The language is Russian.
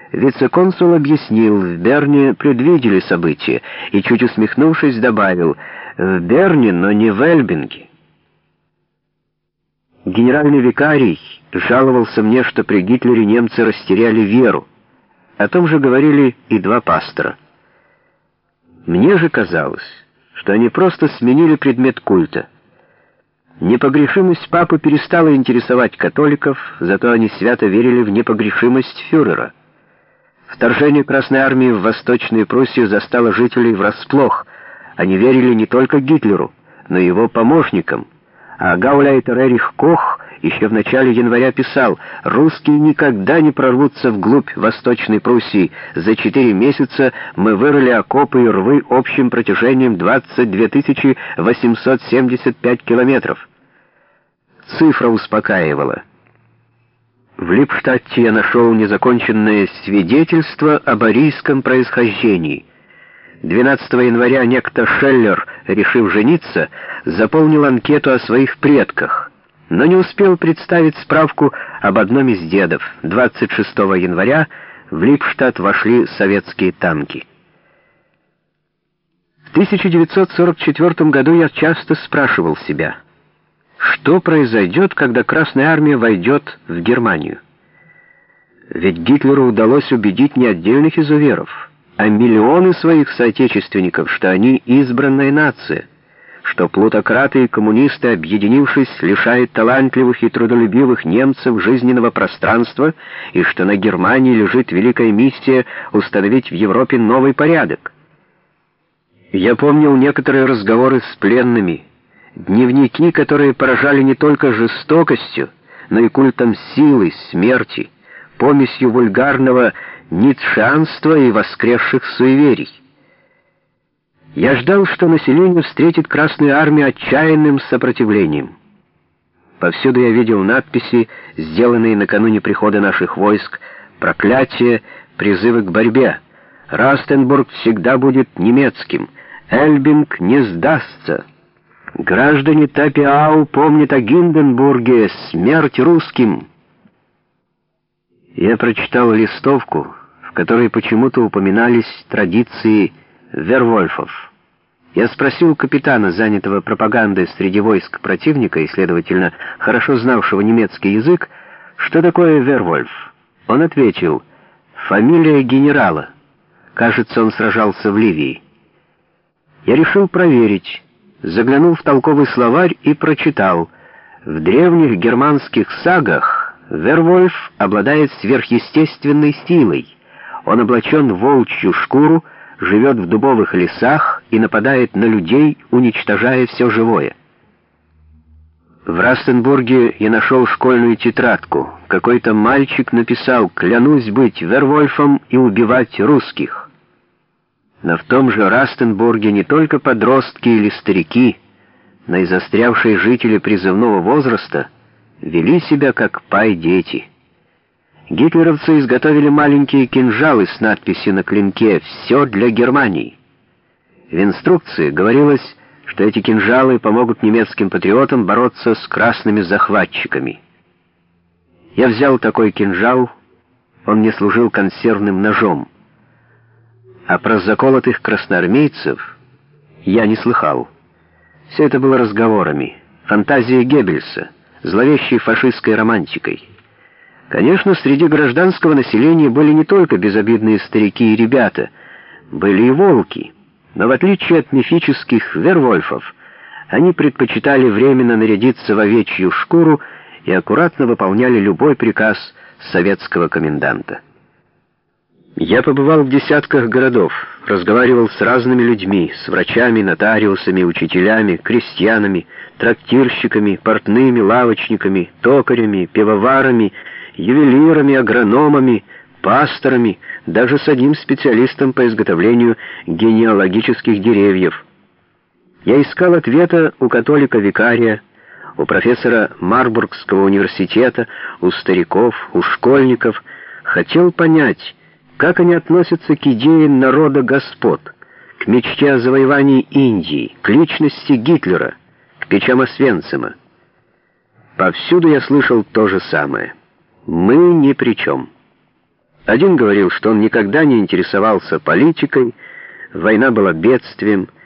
Вице-консул объяснил, в Берне предвидели события, и, чуть усмехнувшись, добавил: «В Берне, но не в Эльбинге». Генеральный викарий жаловался мне, что при Гитлере немцы растеряли веру. О том же говорили и два пастора. Мне же казалось, что они просто сменили предмет культа. Непогрешимость папы перестала интересовать католиков, зато они свято верили в непогрешимость фюрера. Вторжение Красной Армии в Восточную Пруссию застало жителей врасплох. Они верили не только Гитлеру, но и его помощникам. А гауляйтер Эрих Кох еще в начале января писал: «Русские никогда не прорвутся вглубь Восточной Пруссии. За 4 месяца мы вырыли окопы и рвы общим протяжением 22 875 километров». Цифра успокаивала. В Липштадте я нашел незаконченное свидетельство об арийском происхождении. 12 января некто Шеллер, решив жениться, заполнил анкету о своих предках, но не успел представить справку об одном из дедов. 26 января в Липштадт вошли советские танки. В 1944 году я часто спрашивал себя, что произойдет, когда Красная Армия войдет в Германию? Ведь Гитлеру удалось убедить не отдельных изуверов, а миллионы своих соотечественников, что они избранная нация, что плутократы и коммунисты, объединившись, лишают талантливых и трудолюбивых немцев жизненного пространства, и что на Германии лежит великая миссия установить в Европе новый порядок. Я помнил некоторые разговоры с пленными, дневники, которые поражали не только жестокостью, но и культом силы, смерти, помесью вульгарного ницшеанства и воскресших суеверий. Я ждал, что население встретит Красную Армию отчаянным сопротивлением. Повсюду я видел надписи, сделанные накануне прихода наших войск: проклятие, призывы к борьбе. Растенбург всегда будет немецким. Эльбинг не сдастся. Граждане Тапиау помнят о Гинденбурге. Смерть русским. Я прочитал листовку, в которой почему-то упоминались традиции вервольфов. Я спросил капитана, занятого пропагандой среди войск противника и, следовательно, хорошо знавшего немецкий язык, что такое вервольф. Он ответил: фамилия генерала. Кажется, он сражался в Ливии. Я решил проверить. Заглянул в толковый словарь и прочитал: в древних германских сагах вервольф обладает сверхъестественной силой. Он облачен в волчью шкуру, живет в дубовых лесах и нападает на людей, уничтожая все живое. В Растенбурге я нашел школьную тетрадку. Какой-то мальчик написал: «Клянусь быть вервольфом и убивать русских». Но в том же Растенбурге не только подростки или старики, но и застрявшие жители призывного возраста вели себя как пай-дети. Гитлеровцы изготовили маленькие кинжалы с надписью на клинке «Все для Германии». В инструкции говорилось, что эти кинжалы помогут немецким патриотам бороться с красными захватчиками. Я взял такой кинжал, он мне служил консервным ножом. А про заколотых красноармейцев я не слыхал. Все это было разговорами, фантазией Геббельса, зловещей фашистской романтикой. Конечно, среди гражданского населения были не только безобидные старики и ребята, были и волки, но в отличие от мифических вервольфов, они предпочитали временно нарядиться в овечью шкуру и аккуратно выполняли любой приказ советского коменданта. Я побывал в десятках городов, разговаривал с разными людьми, с врачами, нотариусами, учителями, крестьянами, трактирщиками, портными, лавочниками, токарями, пивоварами, ювелирами, агрономами, пасторами, даже с одним специалистом по изготовлению генеалогических деревьев. Я искал ответа у католика-викария, у профессора Марбургского университета, у стариков, у школьников, хотел понять, как они относятся к идее народа господ, к мечте о завоевании Индии, к личности Гитлера, к печам Освенцима. Повсюду я слышал то же самое. Мы ни при чем. Один говорил, что он никогда не интересовался политикой, война была бедствием,